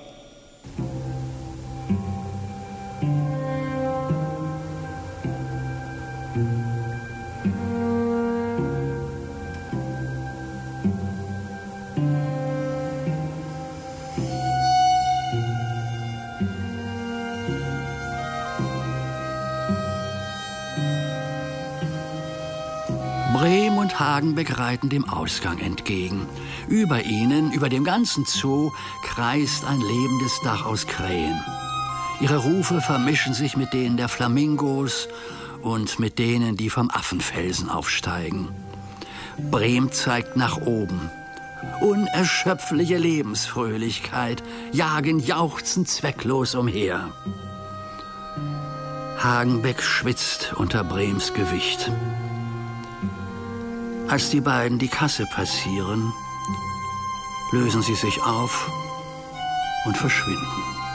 Brehm und Hagenbeck reiten dem Ausgang entgegen. Über ihnen, über dem ganzen Zoo, kreist ein lebendes Dach aus Krähen. Ihre Rufe vermischen sich mit denen der Flamingos und mit denen, die vom Affenfelsen aufsteigen. Brehm zeigt nach oben. Unerschöpfliche Lebensfröhlichkeit, jagen jauchzend zwecklos umher. Hagenbeck schwitzt unter Brehms Gewicht. Als die beiden die Kasse passieren, lösen sie sich auf und verschwinden.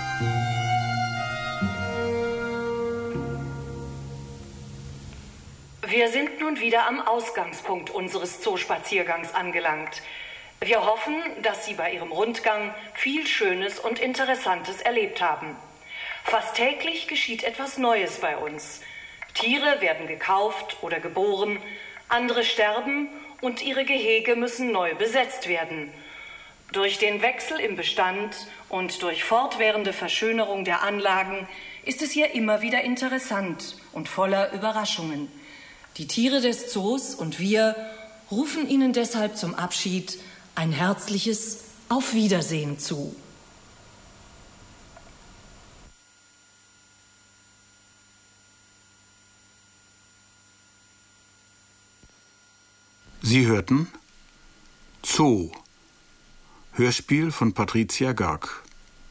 Wir sind nun wieder am Ausgangspunkt unseres Zoospaziergangs angelangt. Wir hoffen, dass Sie bei Ihrem Rundgang viel Schönes und Interessantes erlebt haben. Fast täglich geschieht etwas Neues bei uns. Tiere werden gekauft oder geboren, andere sterben und ihre Gehege müssen neu besetzt werden. Durch den Wechsel im Bestand und durch fortwährende Verschönerung der Anlagen ist es hier immer wieder interessant und voller Überraschungen. Die Tiere des Zoos und wir rufen Ihnen deshalb zum Abschied ein herzliches Auf Wiedersehen zu. Sie hörten Zoo, Hörspiel von Patricia Görg.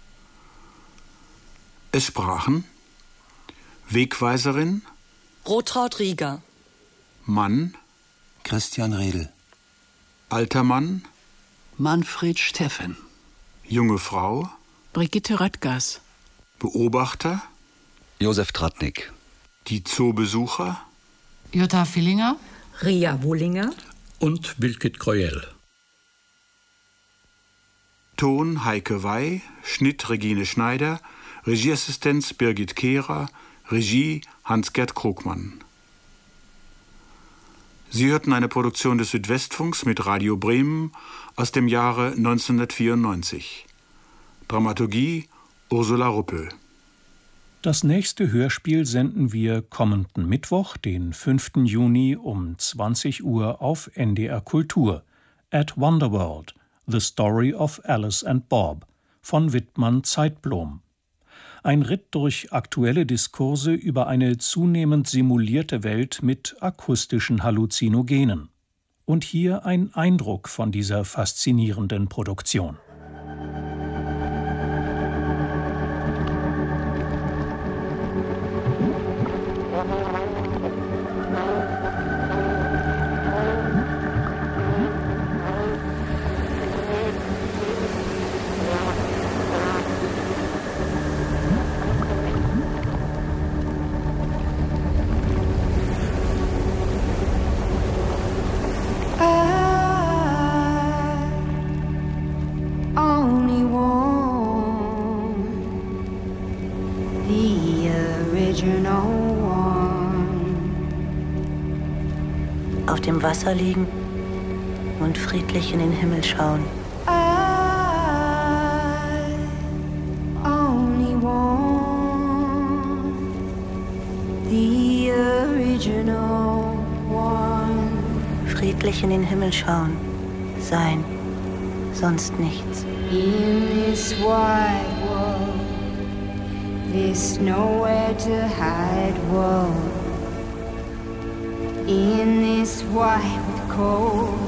Es sprachen Wegweiserin Rotraud Rieger, Mann Christian Redl, alter Mann Manfred Steffen, junge Frau Brigitte Röttgers, Beobachter Josef Tratnik, die Zoobesucher Jutta Villinger, Ria Wullinger und Wilkit Kreuel. Ton Heike Wey, Schnitt Regine Schneider, Regieassistenz Birgit Kehrer, Regie Hans-Gerd Krogmann. Sie hörten eine Produktion des Südwestfunks mit Radio Bremen aus dem Jahre 1994. Dramaturgie Ursula Ruppel. Das nächste Hörspiel senden wir kommenden Mittwoch, den 5. Juni um 20 Uhr auf NDR Kultur. At Wonderworld, The Story of Alice and Bob von Wittmann Zeitblom. Ein Ritt durch aktuelle Diskurse über eine zunehmend simulierte Welt mit akustischen Halluzinogenen. Und hier ein Eindruck von dieser faszinierenden Produktion. Auf dem Wasser liegen und friedlich in den Himmel schauen. Friedlich in den Himmel schauen, sein, sonst nichts. In this wide world, there's nowhere to hide, world. In this white with cold,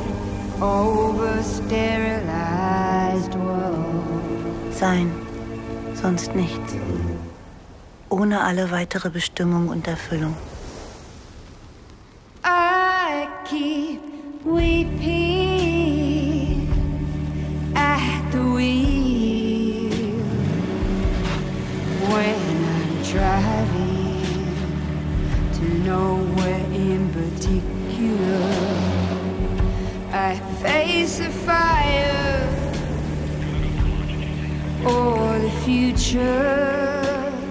over-sterilized world. Sein, sonst nichts. Ohne alle weitere Bestimmung und Erfüllung. I keep weeping at the wheel when I'm driving to nowhere in particular. I face the fire or the future,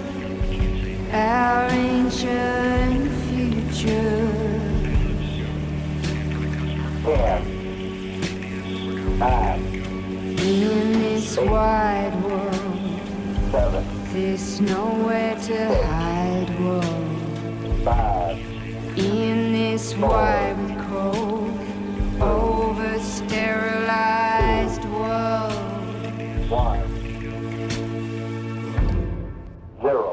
our ancient future. 10, 9, in this 8, wide world, 7, there's nowhere to hide, world. 5, In this 4, wide with cold, over-sterilized world. 1, 0.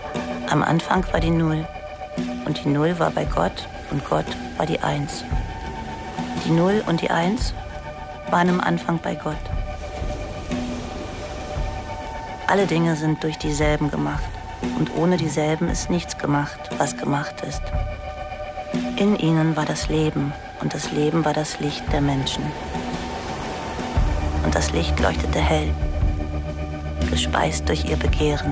Am Anfang war die Null. Und die Null war bei Gott und Gott war die Eins. Die 0 und die 1 waren im Anfang bei Gott. Alle Dinge sind durch dieselben gemacht. Und ohne dieselben ist nichts gemacht, was gemacht ist. In ihnen war das Leben, und das Leben war das Licht der Menschen. Und das Licht leuchtete hell, gespeist durch ihr Begehren.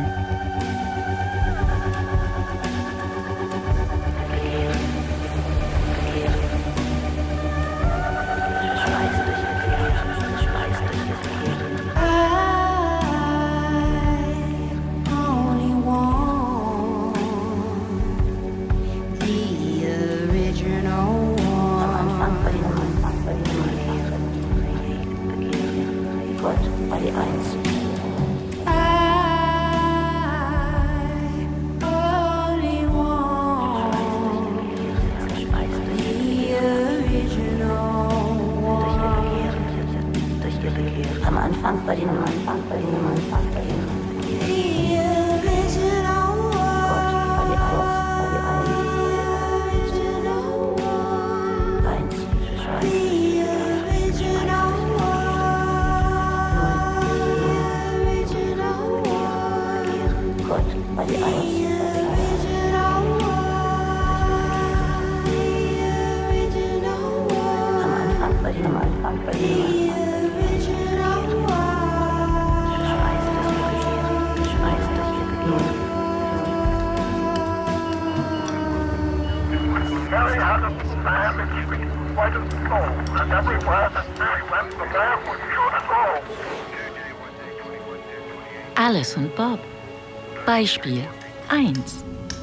Alice und Bob. Beispiel 1.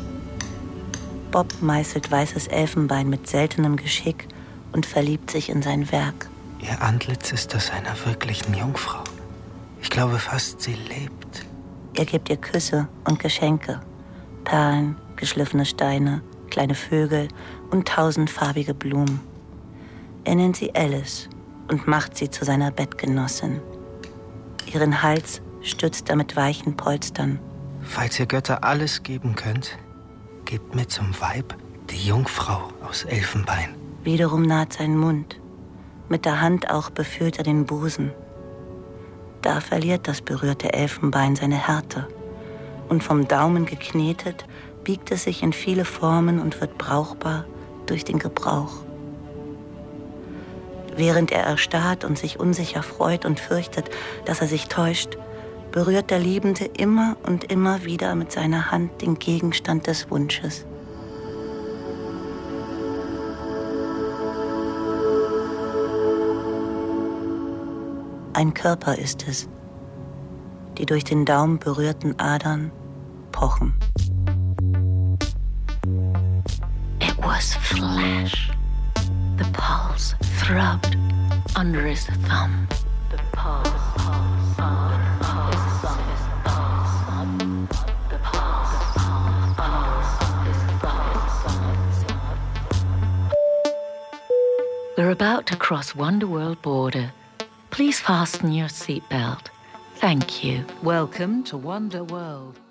Bob meißelt weißes Elfenbein mit seltenem Geschick und verliebt sich in sein Werk. Ihr Antlitz ist das einer wirklichen Jungfrau. Ich glaube fast, sie lebt. Er gibt ihr Küsse und Geschenke. Perlen, geschliffene Steine, kleine Vögel und 1000 farbige Blumen. Er nennt sie Alice und macht sie zu seiner Bettgenossin. Ihren Hals stützt er mit weichen Polstern. Falls ihr Götter alles geben könnt, gebt mir zum Weib die Jungfrau aus Elfenbein. Wiederum naht sein Mund. Mit der Hand auch befühlt er den Busen. Da verliert das berührte Elfenbein seine Härte. Und vom Daumen geknetet, biegt es sich in viele Formen und wird brauchbar durch den Gebrauch. Während er erstarrt und sich unsicher freut und fürchtet, dass er sich täuscht, berührt der Liebende immer und immer wieder mit seiner Hand den Gegenstand des Wunsches. Ein Körper ist es, die durch den Daumen berührten Adern pochen. It was flesh. The pulse throbbed under his thumb. The pulse under his thumb. The pulse under his thumb. We're about to cross Wonderworld border. Please fasten your seatbelt. Thank you. Welcome to Wonderworld.